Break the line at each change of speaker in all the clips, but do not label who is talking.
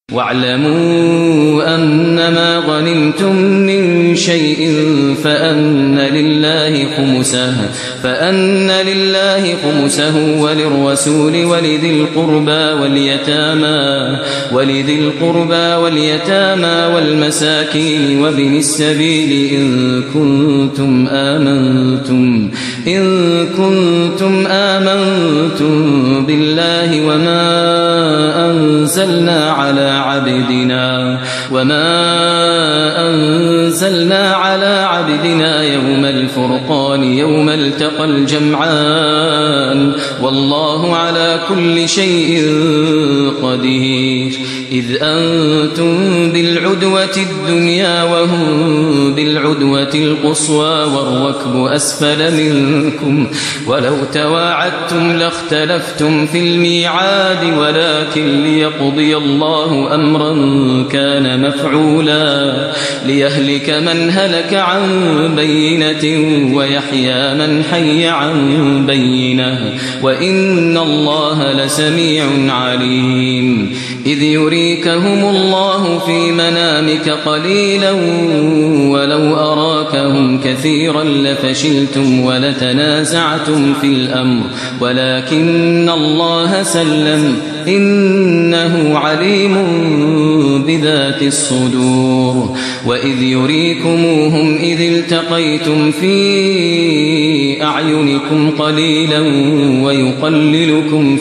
واعلموا أنما غنمتم من شيء فأن لله خمسه وللرسول ولذي القربى واليتامى والمساكين وابن السبيل إن كنتم آمنتم بالله وما أنزلنا على عبدنا يوم الفرقان يوم التقى الجمعان والله على كل شيء قدير إذ أنتم بالعدوة الدنيا وهم بالعدوة القصوى والركب أسفل منكم ولو تواعدتم لاختلفتم في الميعاد ولكن ليقضي الله أمرا كان مفعولا ليهلك من هلك عن بينة ويحيى من حي عن بينة وإن الله لسميع عليم إذ يريكهم الله في منامك قليلا ولو أراكهم كثيرا لفشلتم ولتنازعتم في الأمر ولكن الله سلم إنه عليم بذات الصدور وإذ يريكموهم إذ التقيتم في أعينكم قليلا ويقللكم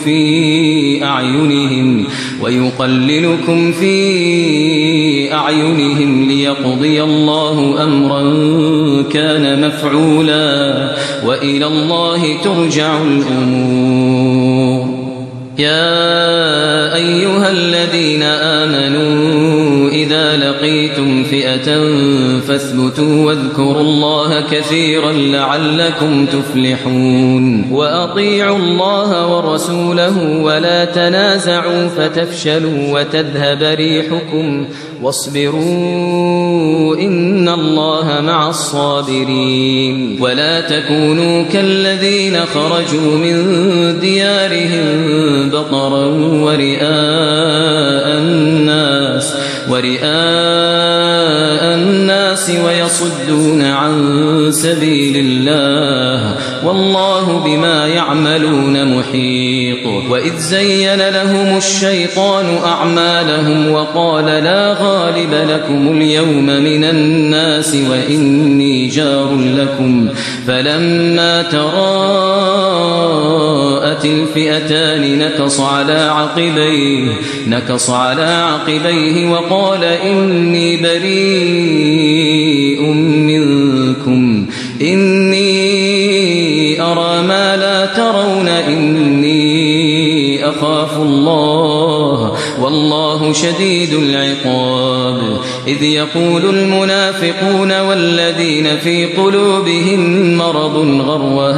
في أعينهم ليقضي الله أمرا كان مفعولا وإلى الله ترجع الأمور يا أيها الذين آمنوا إذا لقيتم فئة فاثبتوا واذكروا الله كثيرا لعلكم تفلحون وأطيعوا الله ورسوله ولا تنازعوا فتفشلوا وتذهب ريحكم واصبروا إن الله مع الصابرين ولا تكونوا كالذين خرجوا من ديارهم بطرا ورئاء الناس ويصدون عن سبيل الله والله بما يعملون محيط وإذ زين لهم الشيطان أعمالهم وقال لا غالب لكم اليوم من الناس وإني جار لكم فلما تراءت الفئتان نكص على عقبيه وقال إني بريء منكم إني أرى ما لا ترون إني أخاف الله والله شديد العقاب إذ يقول المنافقون والذين في قلوبهم مرض غر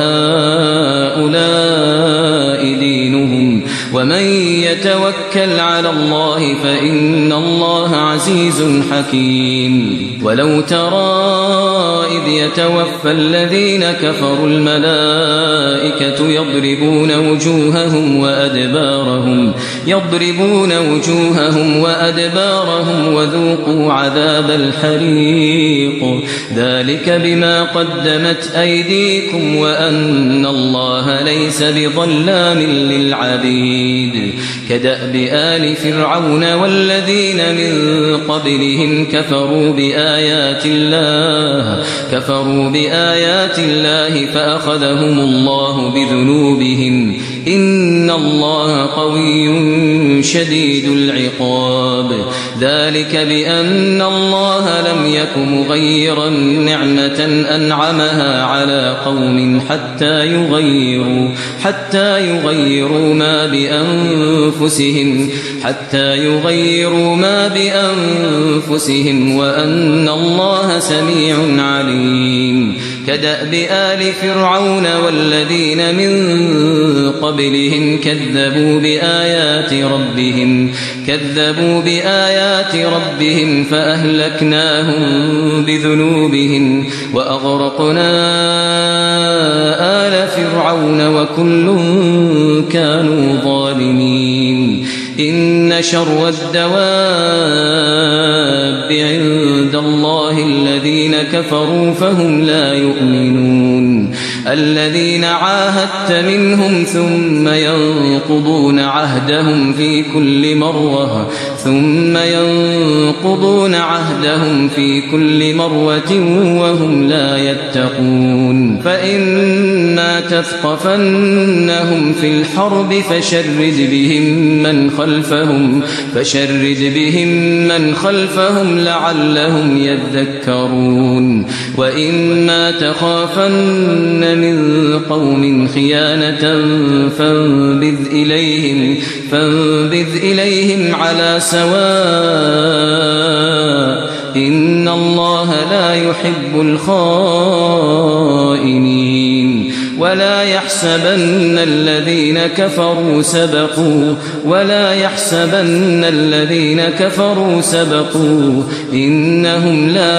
هؤلاء دينهم ومن يتوكل على الله فإن الله عزيز حكيم ولو ترى إذ يتوفى الذين كفروا الملائكة يضربون وجوههم وأدبارهم وذوقوا عذاب الحريق ذلك بما قدمت أيديكم وأن الله ليس بظلام للعبيد كدأب آل فرعون والذين من قبلهم كفروا بآيات الله فأخذهم الله بذنوبهم إن الله قوي شديد العقاب ذلك بأن الله لم يك مغيرا نعمة أنعمها على قوم حتى يغيروا ما بأنفسهم وأن الله سميع عليم كدأب آل فرعون والذين من قبلهم كذبوا بآيات ربهم فأهلكناهم بذنوبهم وأغرقنا آل فرعون وكل كانوا ظالمين إن شر الدواب عند الله الذين كفروا فهم لا يؤمنون الذين عاهدت منهم ثم ينقضون عهدهم في كل مرة وهم لا يتقون فإما تثقفنهم في الحرب فشرد بهم من خلفهم لعلهم يذكرون وإما تخافن من قوم خيانة فانبذ إليهم على سواء إن الله لا يحب الخائنين ولا يحسبن الذين كفروا سبقوا إنهم لا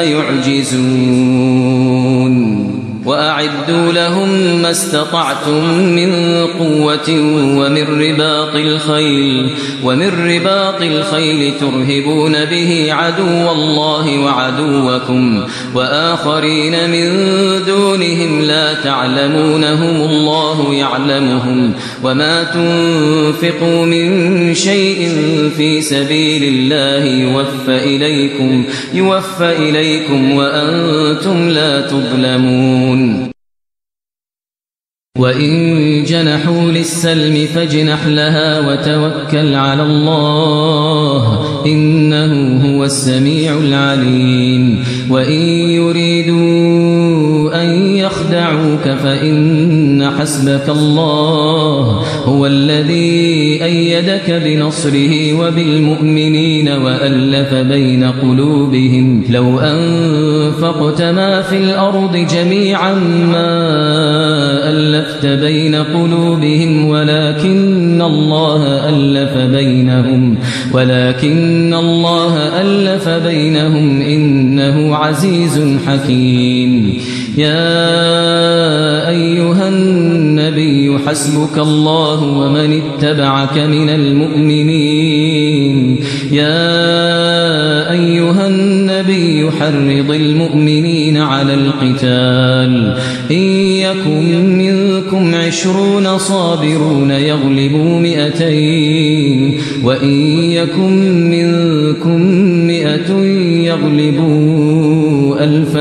يعجزون وأعدوا لهم ما استطعتم من قوة ومن رباط الخيل ترهبون به عدو الله وعدوكم وآخرين من دونهم لا تعلمونهم الله يعلمهم وما تنفقوا من شيء في سبيل الله يوفى إليكم وأنتم لا تظلمون وإن جنحوا للسلم فاجنح لها وتوكل على الله إنه هو السميع العليم وإن يريدوا أن يخدعوك فإن حسبك الله هو الذي أيدك بنصره وبالمؤمنين وألف بين قلوبهم لو أنفقت ما في الأرض جميعا ما ألفت بين قلوبهم ولكن الله ألف بينهم إنه عزيز حكيم يا أيها النبي حسبك الله ومن اتبعك من المؤمنين يا أيها النبي حرض المؤمنين على القتال إن يكن منكم 20 صابرون يغلبوا 200 وإن يكن منكم 100 يغلبوا 1000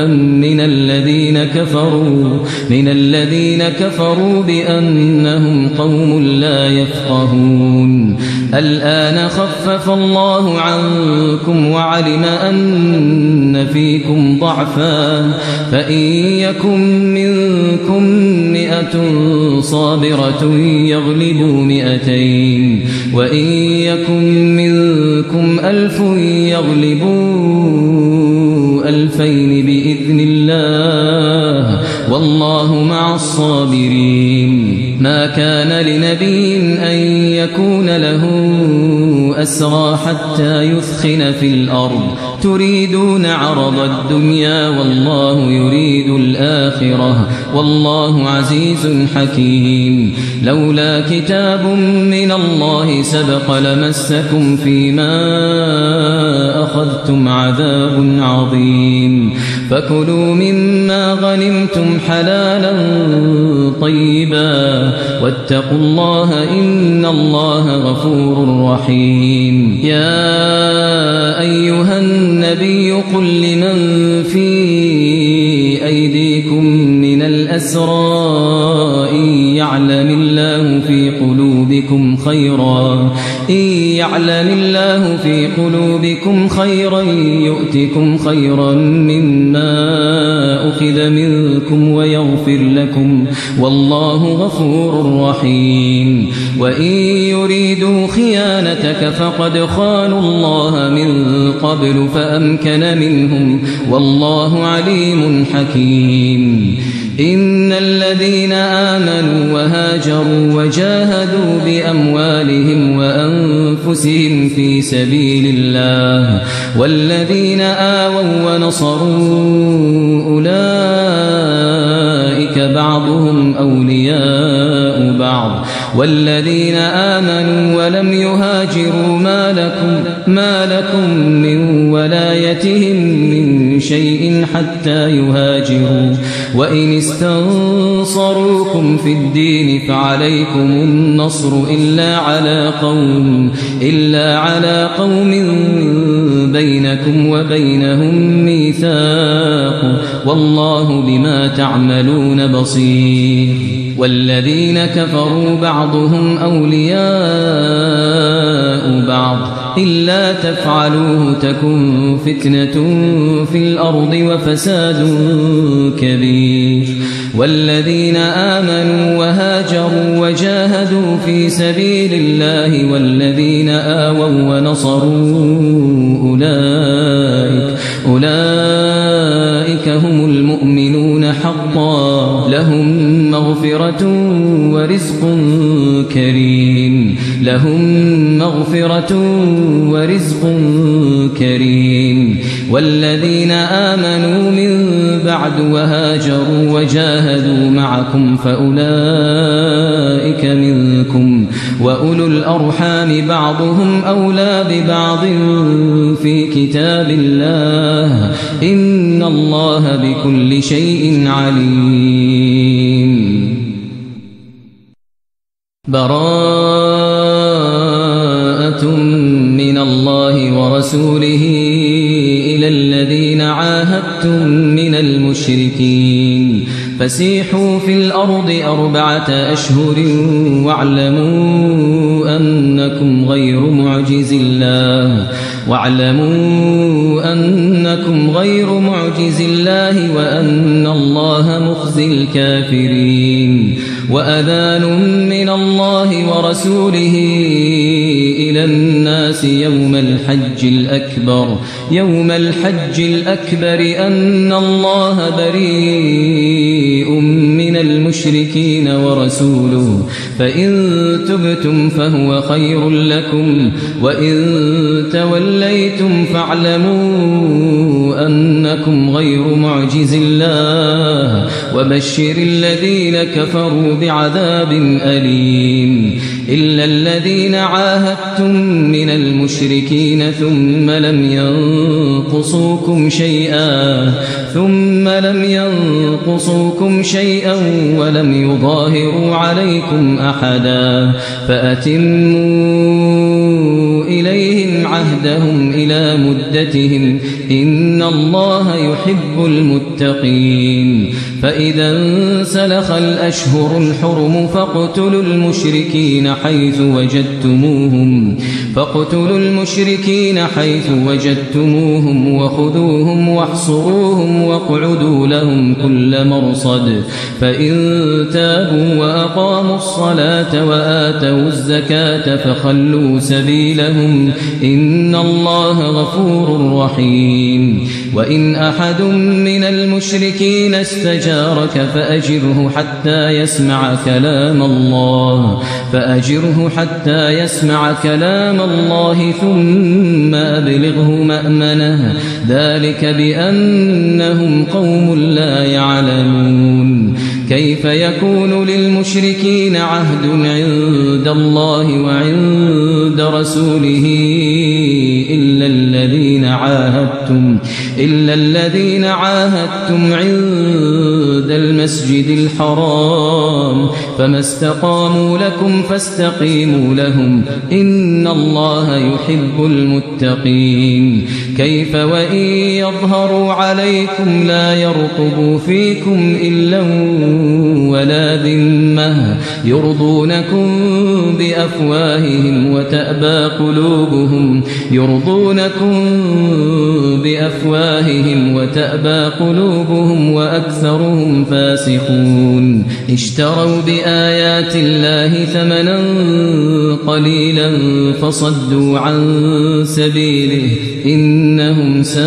من الذين كفروا بأنهم قوم لا يفقهون الآن خفف الله عنكم وعلم أن فيكم ضعفا فإن يكن منكم 100 صابرة يغلبوا 200 وإن يكن منكم 1000 يغلبوا 2000 بإذن الله والله مع الصابرين ما كان لنبي أن يكون له أسرى حتى يثخن في الأرض تريدون عرض الدنيا والله يريد الآخرة والله عزيز حكيم لولا كتاب من الله سبق لمسكم فيما أخذتم عذاب عظيم فكلوا مما غنمتم حلالا طيبا واتقوا الله إن الله غفور رحيم يا أيها النبي قل لمن في أيديكم من الأسرى إن يعلم الله في قلوبكم خيرا يؤتكم خيرا مما أخذ منكم ويغفر لكم والله غفور رحيم وإن يريدوا خيانتك فقد خانوا الله من قبل فأمكن منهم والله عليم حكيم إن الذين آمنوا وهاجروا وجاهدوا بأموالهم وأنفسهم في سبيل الله والذين آووا ونصروا أولئك بعضهم أولياء بعض بعض والذين آمنوا ولم يهاجروا ما لكم من ولايتهم من شيء حتى يهاجروا وإن استنصروكم في الدين فعليكم النصر إلا على قوم بينكم وبينهم ميثاق والله بما تعملون بصير والذين كفروا بعضهم أولياء بعض إلا تفعلوه تكن فتنة في الأرض وفساد كبير والذين آمنوا وهاجروا وجاهدوا في سبيل الله والذين آووا ونصروا أولئك هم المؤمنون حقا لهم مغفرة ورزق كريم والذين آمنوا من بعد وهاجروا وجاهدوا معكم فأولئك منكم وأولو الأرحام بعضهم أولى ببعض في كتاب الله إن الله بكل شيء عليم براءة من الله ورسوله إلى الذين عاهدتم من المشركين فسيحوا في الأرض 4 أشهر واعلموا أنكم غير معجز الله وأن الله مخزي الكافرين وأذان من الله ورسوله إلى الناس يوم الحج الأكبر أن الله بريء من المشركين ورسوله فإن تبتم فهو خير لكم وإن توليتم فاعلموا أنكم غير معجز الله وبشر الذين كفروا بعذاب أليم إلا الذين عاهدتم من المشركين ثم لم ينقصوكم شيئا ولم يظاهروا عليكم أحدا فأتموا إليهم عهدهم إلى مدتهم إن الله يحب المتقين فإذا انسلخ الأشهر الحرم فاقتلوا المشركين حيث وجدتموهم وخذوهم واحصروهم واقعدوا لهم كل مرصد فإن تابوا وأقاموا الصلاة وآتوا الزكاة فخلوا سبيلهم إن الله غفور رحيم وإن أحد من المشركين استجارك فأجره حتى يسمع كلام الله ثم أبلغه مأمنه ذلك بأنهم قوم لا يعلمون كيف يكون للمشركين عهد عند الله وعند رسوله إلا الذين عاهدتم عند المسجد الحرام فما استقاموا لكم فاستقيموا لهم إن الله يحب المتقين كيف وإن يظهروا عليكم لا يرقبوا فيكم إلا ولا ذمة يرضونكم بأفواههم وتأبى قلوبهم وأكثرهم فاسقون اشتروا بآيات الله ثمنا قليلا فصدوا عن سبيله إنهم ساء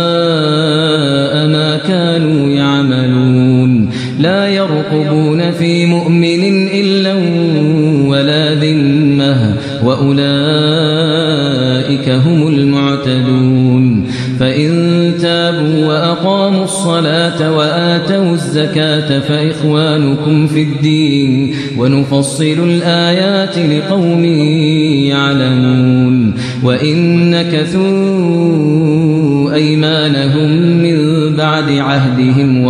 ما كانوا يعملون لا يرقبون في مؤمن إلا ولا ذمة وأولئك هم المعتدون فإن تابوا وأقاموا الصلاة وآتوا الزكاة فإخوانكم في الدين ونفصل الآيات لقوم يعلمون وإن نكثوا أيمانهم من بعد عهدهم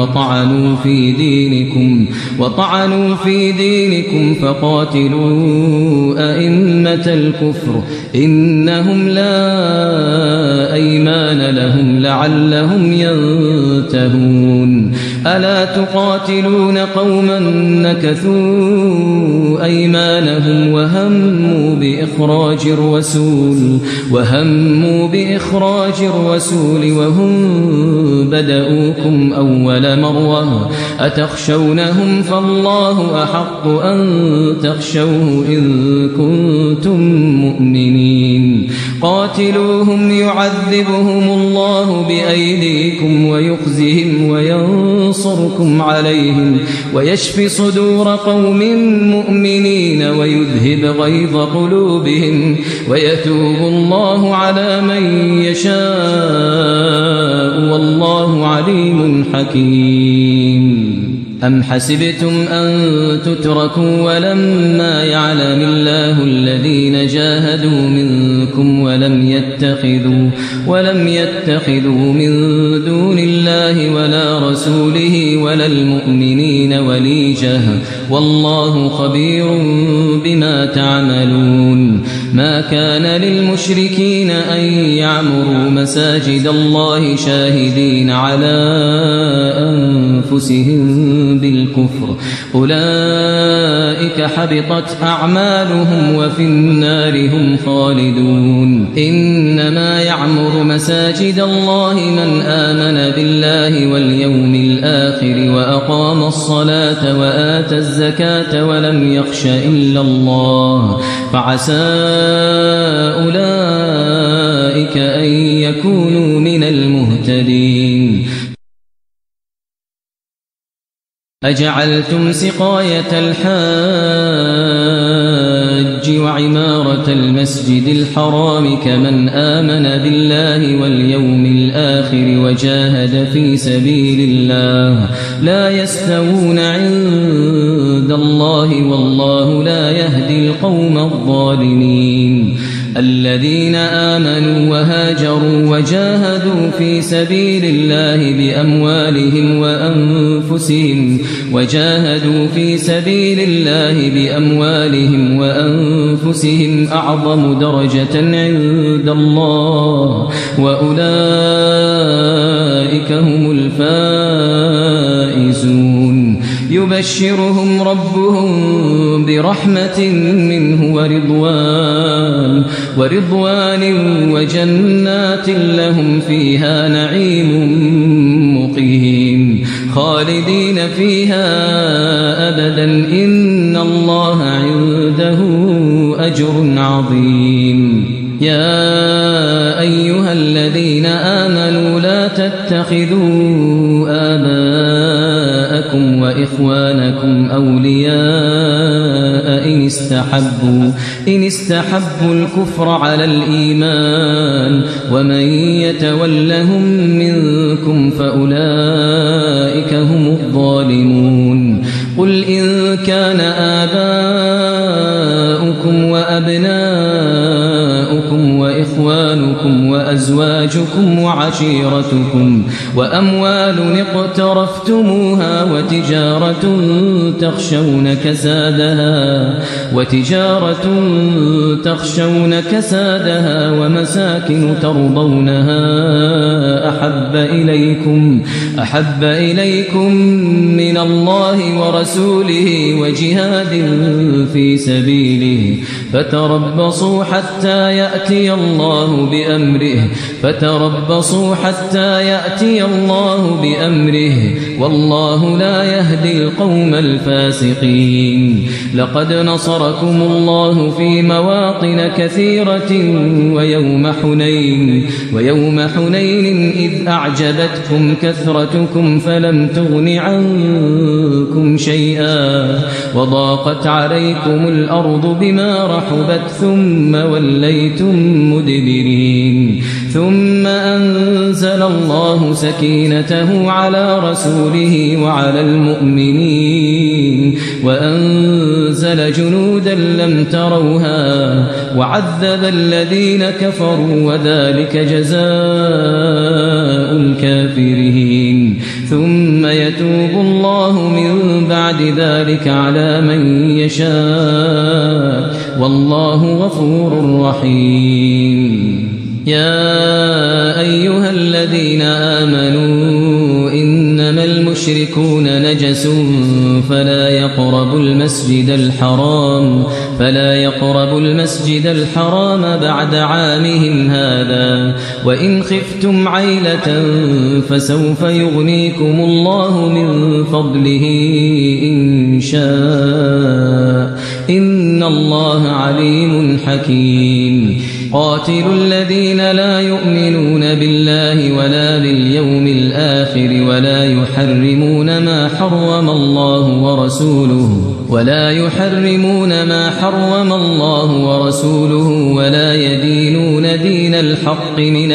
وطعنوا في دينكم فقاتلوا أئمة الكفر إنهم لا أيمان لهم لعلهم ينتهون ألا تقاتلون قوما نكثوا أيمانهم وهموا بإخراج الرسول وهم بدؤوكم أول مرة أتخشونهم فالله أحق أن تخشوه إن كنتم مؤمنين قاتلوهم يعذبهم الله بأيديكم ويخزهم وينصركم عليهم ويشفي صدور قوم مؤمنين ويذهب غيظ قلوبهم ويتوب الله على من يشاء والله عليم حكيم أم حسبتم أن تتركوا ولما يعلم الله الذين جاهدوا منكم ولم يتخذوا من دون الله ولا رسوله ولا المؤمنين وليجة والله خبير بما تعملون ما كان للمشركين أن يعمروا مساجد الله شاهدين على أنفسهم بالكفر أولئك حبطت أعمالهم وفي النار هم خالدون إنما يعمر مساجد الله من آمن بالله واليوم الآخر وأقام الصلاة وآتى الزكاة ولم يخش إلا الله فعسى أولئك أن يكونوا من المهتدين أجعلتم سقاية الحاج وعمارة المسجد الحرام كمن آمن بالله واليوم الآخر وجاهد في سبيل الله لا يستوون عند الله والله لا يهدي القوم الظالمين الذين آمنوا وهاجروا وجاهدوا في سبيل الله بأموالهم وأنفسهم أعظم درجة عند الله وأولئك هم الفائزون يبشرهم ربهم برحمة منه ورضوان وجنات لهم فيها نعيم مقيم خالدين فيها أبدا إن الله عنده أجر عظيم يا أيها الذين آمنوا لا تتخذوا آباءكم وإخوانكم أولياء إن استحبوا الكفر على الإيمان ومن يتولهم منكم فأولئك هم الظالمون قل إن كان آباؤكم وأبناؤكم وإخوانكم وأزواجكم وعشيرتكم وأموال اقترفتموها وتجارة تخشون كسادها ومساكن ترضونها أحب إليكم من الله ورسوله وجهاد في سبيله فتربصوا حتى يأتي الله بأمره والله لا يهدي القوم الفاسقين لقد نصركم الله في مواطن كثيرة ويوم حنين إذ أعجبتكم كثرتكم فلم تغن عنكم شيئا وضاقت عليكم الأرض بما رحبت ثم وليتم مدبرين ثم أنزل الله سكينته على رسوله وعلى المؤمنين وأنزل جنودا لم تروها وعذب الذين كفروا وذلك جزاء الكافرين ثم يتوب الله من بعد ذلك على من يشاء والله غفور رحيم يا أيها الذين آمنوا إنما المشركون نجس فلا يقربوا المسجد الحرام بعد عامهم هذا وإن خفتم عيلة فسوف يغنيكم الله من فضله إن شاء إن الله عليم حكيم قاتلوا الذين لا يؤمنون بالله ولا باليوم الآخر ولا يحرمون ما حرم الله ورسوله ولا يدينون دين الحق من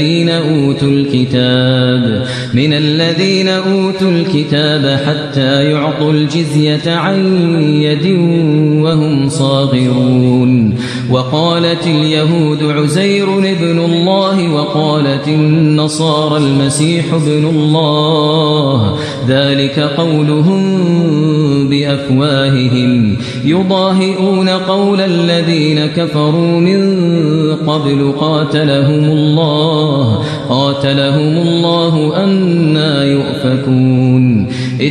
الذين أوتوا الكتاب حتى يعطوا الجزية عن يد وهم صاغرون وقالت اليهود عزير ابن الله وقالت النصارى المسيح ابن الله ذلك قولهم بأفواههم يضاهئون قول الذين كفروا من قبل قاتلهم الله أنى يؤفكون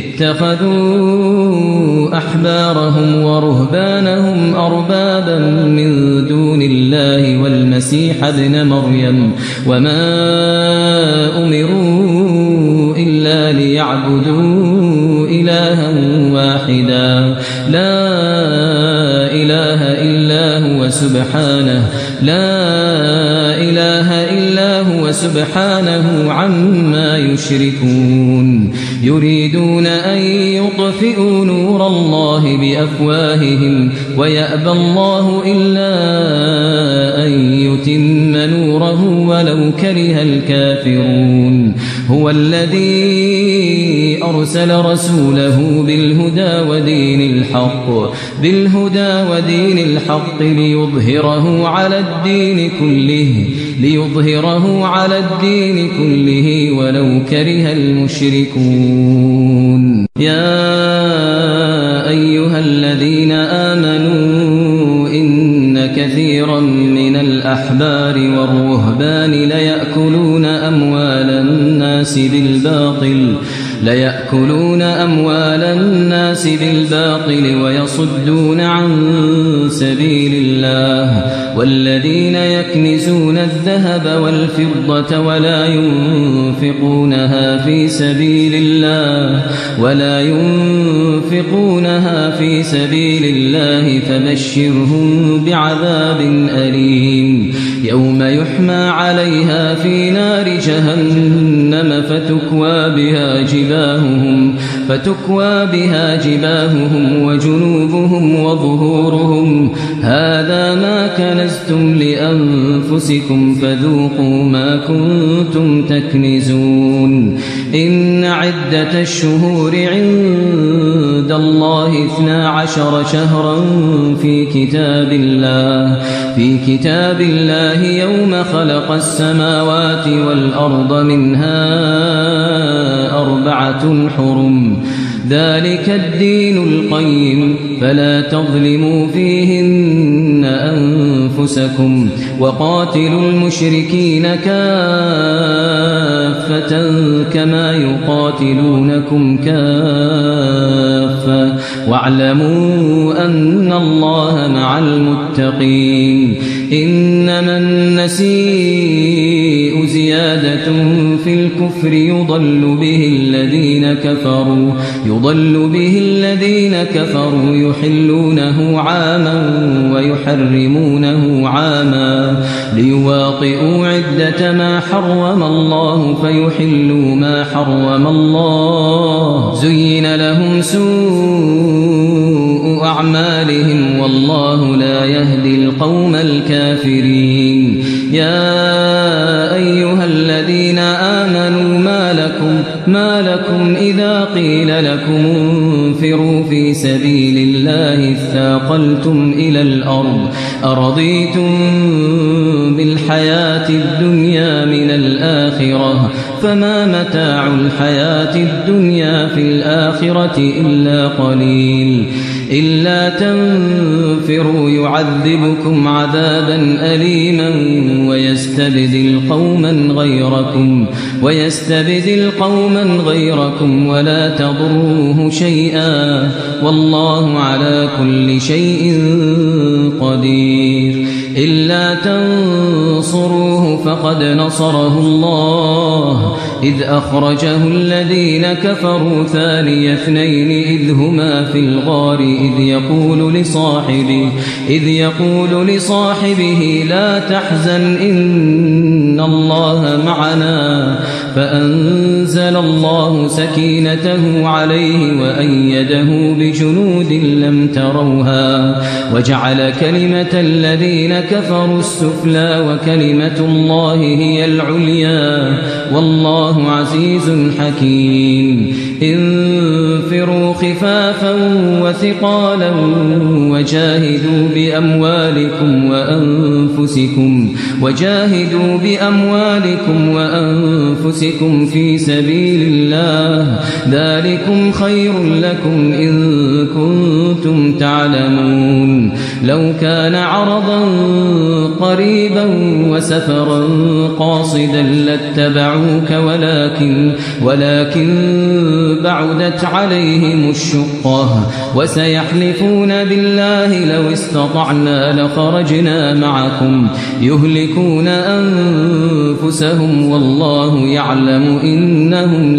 اتخذوا أحبارهم ورهبانهم أربابا من دون الله والمسيح ابن مريم وما أمروا إلا ليعبدوا إلها واحدا لا إله إلا هو سبحانه عما يشركون يريدون أن يطفئوا نور الله بأفواههم ويأبى الله إلا أن يتم نوره ولو كره الكافرون هو الذي أرسل رسوله بالهدى ودين الحق ليظهره على الدين كله ولو كره المشركون يا أيها الذين آمنوا إن كثيرا من الأحبار والرهبان ليأكلون أموال الناس بالباطل ويصدون عن سبيل الله والذين يكنزون الذهب والفضة ولا ينفقونها في سبيل الله فبشرهم بعذاب أليم يوم يحمى عليها في نار جهنم فتكوى بها جباههم وجنوبهم وظهورهم هذا ما كنزتم لأنفسكم فذوقوا ما كنتم تكنزون إن عدة الشهور عند الله 12 شهرا في كتاب الله يوم خلق السماوات والأرض منها 4 حرم ذلك الدين القيم فلا تظلموا فيهن أنفسكم وقاتلوا المشركين كافة كما يقاتلونكم كافة واعلموا أن الله مع المتقين إنما النسيء زيادة في الكفر يضل به الذين كفروا يحلونه عاما ويحرمونه عاما ليواطئوا عدة ما حرم الله فيحلوا ما حرم الله زين لهم سوء أعمالهم والله لا يهدي القوم الكافرين يا لكم إذا قيل لكم انفروا في سبيل الله اثاقلتم إلى الأرض أرضيتم بالحياة الدنيا من الآخرة فما متاع الحياة الدنيا في الآخرة إلا قليل إلا تنفروا يعذبكم عذابا أليما ويستبدل قوما غيركم ولا تضروه شيئا والله على كل شيء قدير إلا تنصروه فقد نصره الله إذ أخرجه الذين كفروا ثاني اثنين إذ هما في الغار إذ يقول لصاحبه لا تحزن إن الله معنا فأنزل الله سكينته عليه وأيده بجنود لم تروها وجعل كلمة الذين كفروا السفلى وكلمة الله هي العليا والله عزيز حكيم انفروا خفافا وثقالا وجاهدوا بأموالكم وأنفسكم في سبيل الله ذلكم خير لكم إن كنتم تعلمون لو كان عرضا قريبا وسفرا قاصدا لاتبعوك ولكن بعدت عليهم الشقة وسيحلفون بالله لو استطعنا لخرجنا معكم يهلكون أنفسهم والله يعلم إنهم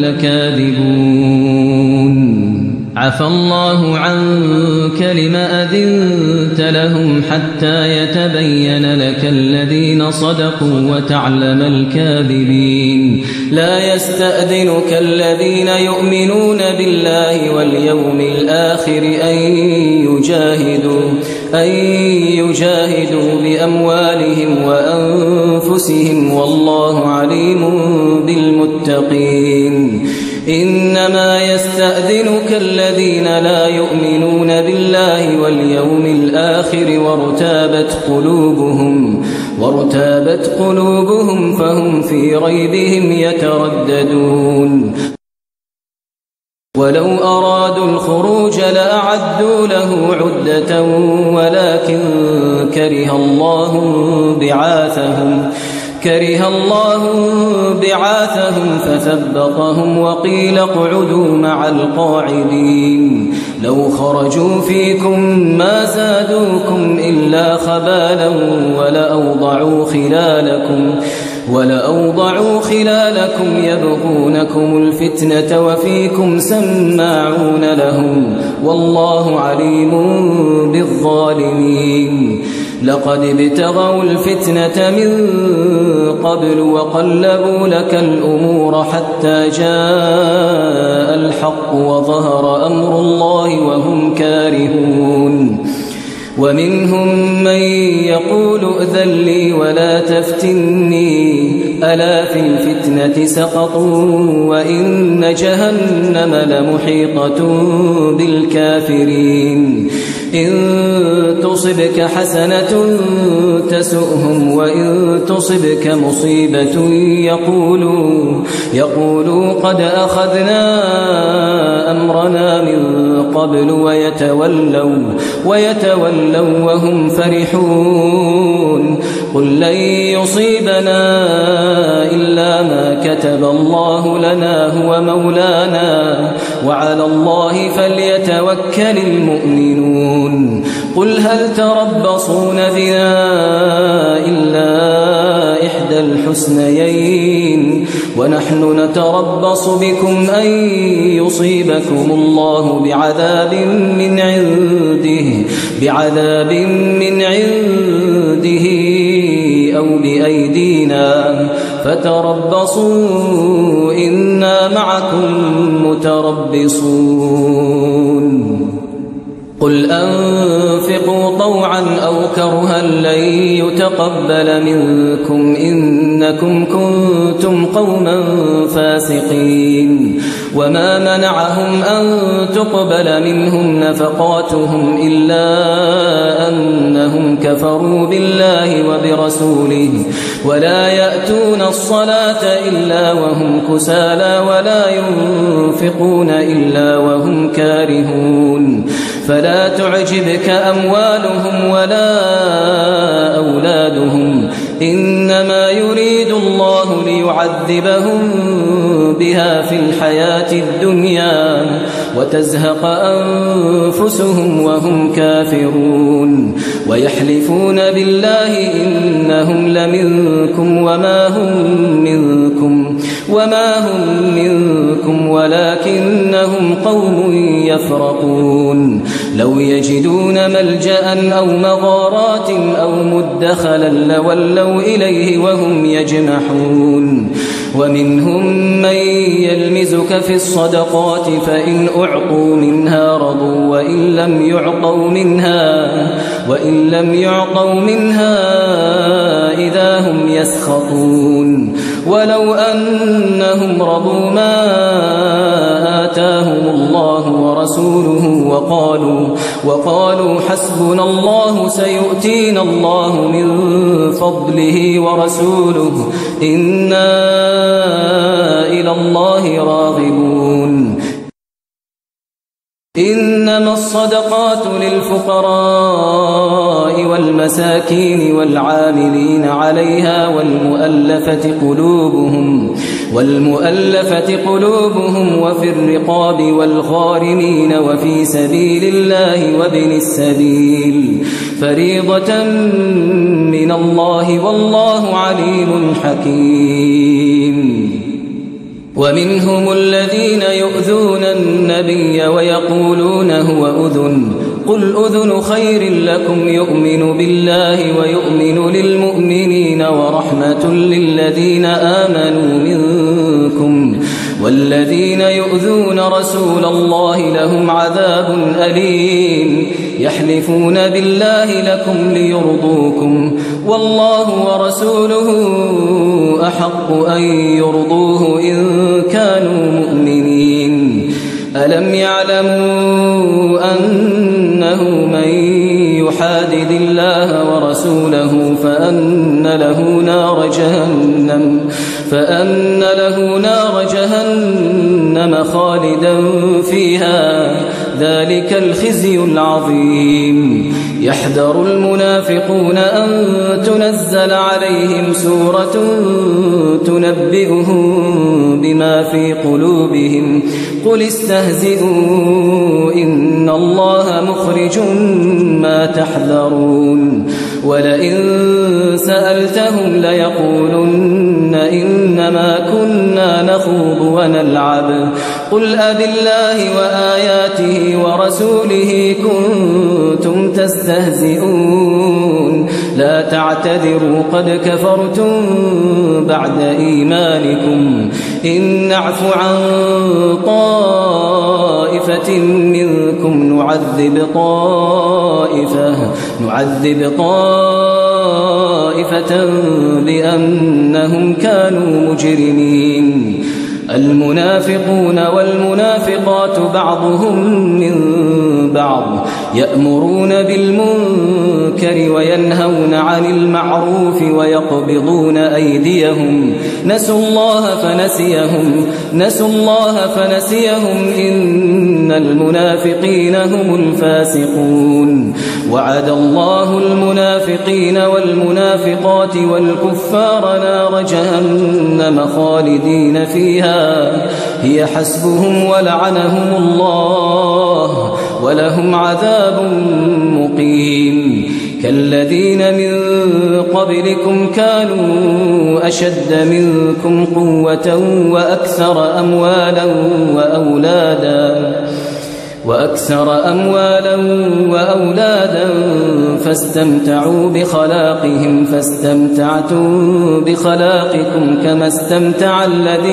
لكاذبون عفى الله عنك لم أذنت لهم حتى يتبين لك الذين صدقوا وتعلم الكاذبين لا يستأذنك الذين يؤمنون بالله واليوم الآخر أن يجاهدوا بأموالهم وأنفسهم والله عليم بالمتقين إنما يستأذنك الذين لا يؤمنون بالله واليوم الآخر وارتابت قلوبهم فهم في ريبهم يترددون ولو أرادوا الخروج لأعدوا له عدة ولكن كره الله بعاثهم فثبطهم وقيل اقعدوا مع القاعدين لو خرجوا فيكم ما زادوكم إلا خبالا ولأوضعوا خلالكم يبغونكم الفتنة وفيكم سماعون لهم والله عليم بالظالمين لقد ابتغوا الفتنة من قبل وقلبوا لك الأمور حتى جاء الحق وظهر أمر الله وهم كارهون ومنهم من يقول ائذن لي ولا تفتني ألا في الفتنة سقطوا وإن جهنم لمحيطة بالكافرين إن تصبك حسنة تسؤهم وإن تصبك مصيبة يقولوا قد أخذنا أمرنا من قبل ويتولوا وهم فرحون قل لن يصيبنا إلا ما كتب الله لنا هو مولانا وعلى الله فليتوكل المؤمنون قل هل تربصون بنا إلا إحدى الحسنيين ونحن نتربص بكم أن يصيبكم الله بعذاب من عنده أو بأيدينا فتربصوا إنا معكم متربصون قل أنفقوا طوعا أو كرها لن يتقبل منكم إنكم كنتم قوما فاسقين وما منعهم أن تقبل منهم نفقاتهم إلا أنهم كفروا بالله وبرسوله ولا يأتون الصلاة إلا وهم كسالى ولا ينفقون إلا وهم كارهون فلا تعجبك أموالهم ولا أولادهم إنما يريد الله ليعذبهم بها في الحياة الدنيا وتزهق أنفسهم وهم كافرون ويحلفون بالله إنهم لمنكم وما هم منكم ولكنهم قوم يفرقون لو يجدون ملجأ أو مغارات أو مدخلا لولوا إليه وهم يجمحون ومنهم من يلمزك في الصدقات فإن أعطوا منها رضوا وإن لم يعطوا منها إذا هم يسخطون ولو أنهم رضوا ما آتاهم الله ورسوله وقالوا حسبنا الله سيؤتينا الله من فضله ورسوله إنا إلى الله راغبون إنما الصدقات للفقراء والمساكين والعاملين عليها والمؤلفة قلوبهم وفي الرقاب والغارمين وفي سبيل الله وابن السبيل فريضة من الله والله عليم حكيم ومنهم الذين يؤذون النبي ويقولون هو أذن قل أذن خير لكم يؤمن بالله ويؤمن للمؤمنين ورحمة للذين آمنوا منكم والذين يؤذون رسول الله لهم عذاب أليم يحلفون بالله لكم ليرضوكم والله ورسوله أحق أن يرضوه إن كانوا مؤمنين ألم يعلموا أنه من يحادد الله ورسوله فأن له نار جهنم خالدا فيها ذلك الخزي العظيم يحذر المنافقون أن تنزل عليهم سورة تنبئهم بما في قلوبهم قل استهزئوا إن الله مخرج ما تحذرون ولئن سألتهم ليقولن إنما كنا نخوض ونلعب قل أبالله وآياته ورسوله كنتم تستهزئون لا تعتذروا قد كفرتم بعد إيمانكم إن نعف عن طائفة منكم نعذب طائفة بأنهم كانوا مجرمين المنافقون والمنافقات بعضهم من بعض يأمرون بالمنكر وينهون عن المعروف ويقبضون أيديهم نسوا الله فنسيهم إن المنافقين هم الفاسقون وعد الله المنافقين والمنافقات والكفار نار جهنم خالدين فيها هي حسبهم ولعنهم الله ولهم عذاب مقيم كالذين من قبلكم كانوا أشد منكم قوة وأكثر أموالا وأولادا فاستمتعوا بخلاقهم فاستمتعتم بخلاقكم كما استمتع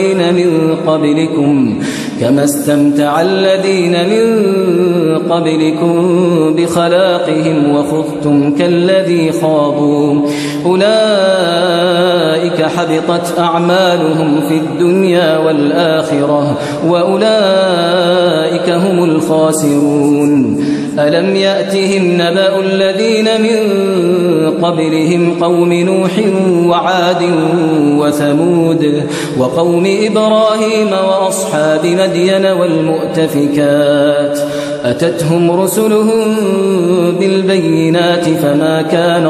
الذين من قبلكم بخلاقهم وخضتم كالذي خاضوا أولئك حبطت أعمالهم في الدنيا والآخرة وأولئك هم الخاسرون. ألم يأتهم نبأ الذين من قبلهم قوم نوح وعاد وثمود وقوم إبراهيم وأصحاب مدين والمؤتفكات أتتهم رسلهم بالبينات فما كان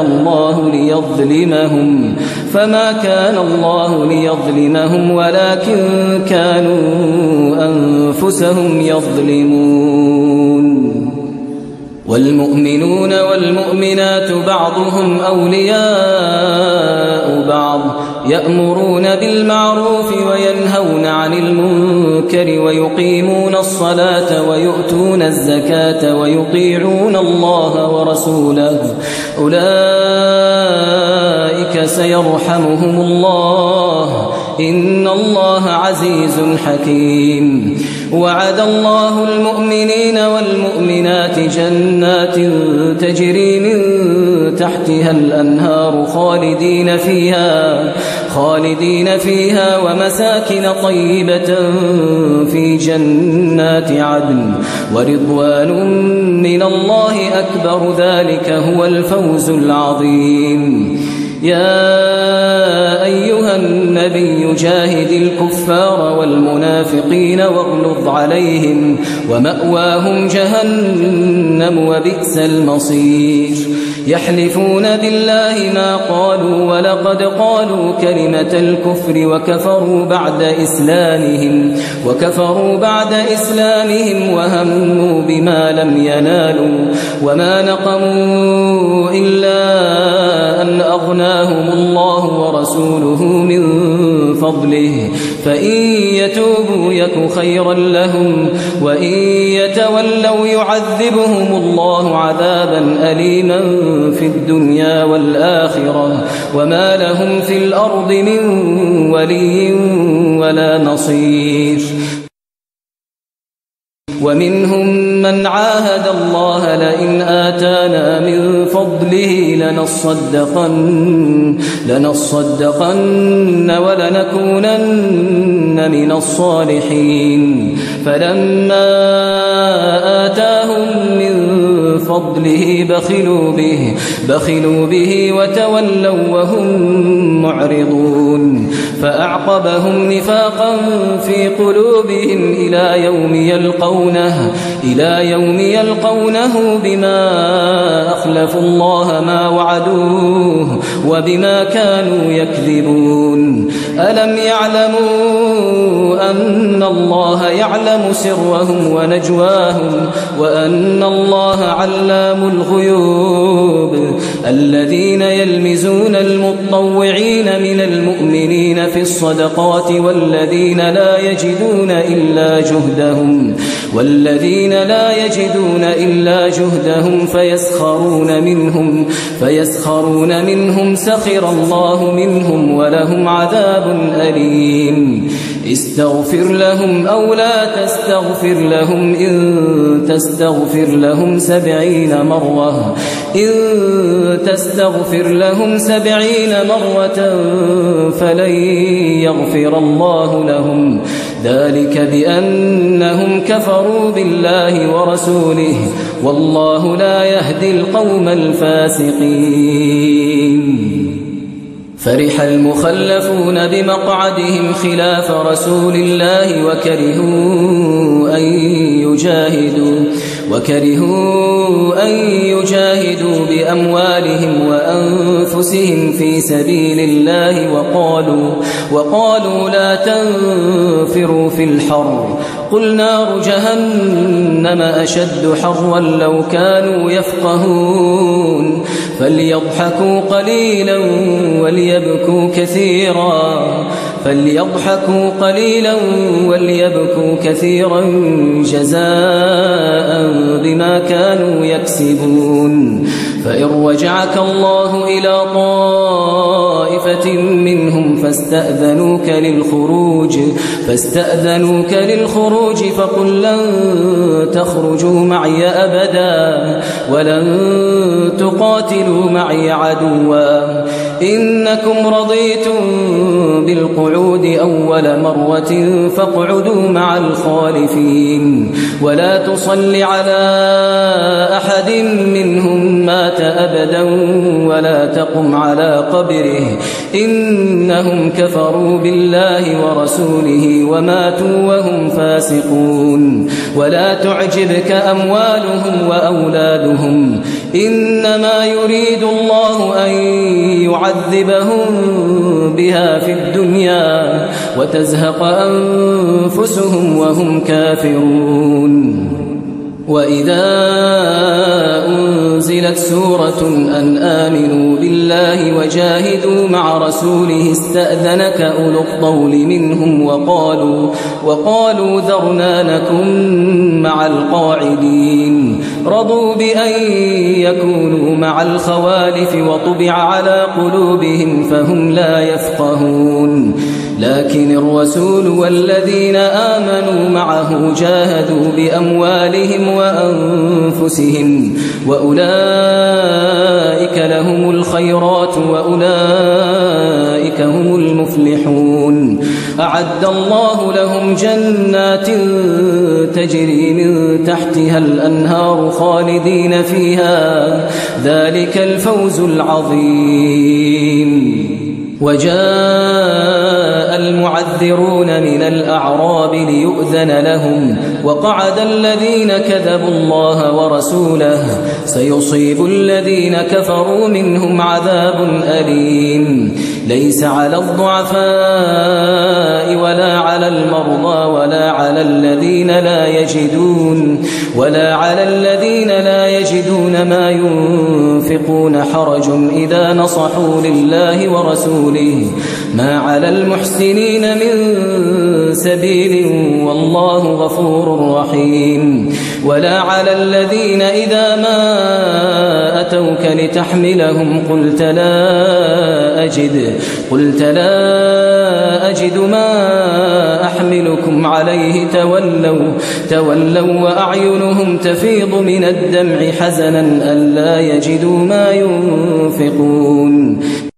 الله ليظلمهم ولكن كانوا أنفسهم يظلمون. والمؤمنون والمؤمنات بعضهم أولياء بعض يأمرون بالمعروف وينهون عن المنكر ويقيمون الصلاة ويؤتون الزكاة ويطيعون الله ورسوله أولئك سيرحمهم الله إن الله عزيز حكيم. وعد الله المؤمنين والمؤمنات جنات تجري من تحتها الأنهار خالدين فيها ومساكن طيبة في جنات عدن ورضوان من الله أكبر ذلك هو الفوز العظيم. يا أيها النبي جاهد الكفار والمنافقين واغلظ عليهم ومأواهم جهنم وبئس المصير. يحلفون بالله ما قالوا ولقد قالوا كلمة الكفر وكفروا بعد إسلامهم وهموا بما لم ينالوا وما نقموا إلا أن أغناهم الله ورسوله من فضله فإن يتوبوا يك خيرا لهم وإن يتولوا يعذبهم الله عذابا أليما في الدنيا والآخرة وما لهم في الأرض من ولي ولا نصير. ومنهم من عاهد الله لئن آتانا من فضله لنصدقن ولنكونن من الصالحين فلما آتاهم من فضله بخلوا به وتولوا وهم معرضون فأعقبهم نفاقا في قلوبهم إلى يوم يلقونه بما أخلفوا الله ما وعدوه وبما كانوا يكذبون. ألم يعلموا أن الله يعلم سرهم ونجواهم وأن الله علام الغيوب. الذين يلمزون المطوعين من المؤمنين في الصدقات والذين لا يجدون إلا جهدهم فيسخرون منهم سخر الله منهم ولهم عذاب أليم. استغفر لهم أو لا تستغفر لهم إن تستغفر لهم 70 مرة فلن يغفر الله لهم ذلك بأنهم كفروا بالله ورسوله والله لا يهدي القوم الفاسقين. فرح المخلفون بمقعدهم خلاف رسول الله وكرهوا أن يجاهدوا بأموالهم وأنفسهم في سبيل الله وقالوا لا تنفروا في الحر قل نار جهنم أشد حرا لو كانوا يفقهون فليضحكوا قليلا وليبكوا كثيرا جزاء بما كانوا يكسبون. فإن رجعك الله إلى طائفة منهم فاستأذنوك للخروج فقل لن تخرجوا معي أبدا ولن تقاتلوا معي عدوا إنكم رضيتم بالقعود أول مرة فاقعدوا مع الخالفين ولا تصل على أحد منهم مات أبدا ولا تقم على قبره إنهم كفروا بالله ورسوله وماتوا وهم فاسقون ولا تعجبك أموالهم وأولادهم إنما يريد الله أن يعذبهم بها في الدنيا وتزهق أنفسهم وهم كافرون وإذا أنزلت سورة أن آمنوا بالله وجاهدوا مع رسوله استأذنك أولو الطول منهم وقالوا ذرنا نكن مع القاعدين رضوا بأن يكونوا مع الخوالف وطبع على قلوبهم فهم لا يفقهون لكن الرسول والذين آمنوا معه جاهدوا بأموالهم وأنفسهم وأولئك لهم الخيرات وأولئك هم المفلحون أعد الله لهم جنات تجري من تحتها الأنهار خالدين فيها ذلك الفوز العظيم وجاء المعذرون من الأعراب ليؤذن لهم وقعد الذين كذبوا الله ورسوله سيصيب الذين كفروا منهم عذاب أليم ليس على الضعفاء ولا على المرضى ولا على الذين لا يجدون ما ينفقون حرج إذا نصحوا لله ورسوله ما على المحسنين من سبيل والله غفور رحيم ولا على الذين إذا ما أتوك لتحملهم قلت لا أجد ما أحملكم عليه تولوا وأعينهم تفيض من الدمع حزنا ألا يجدوا ما ينفقون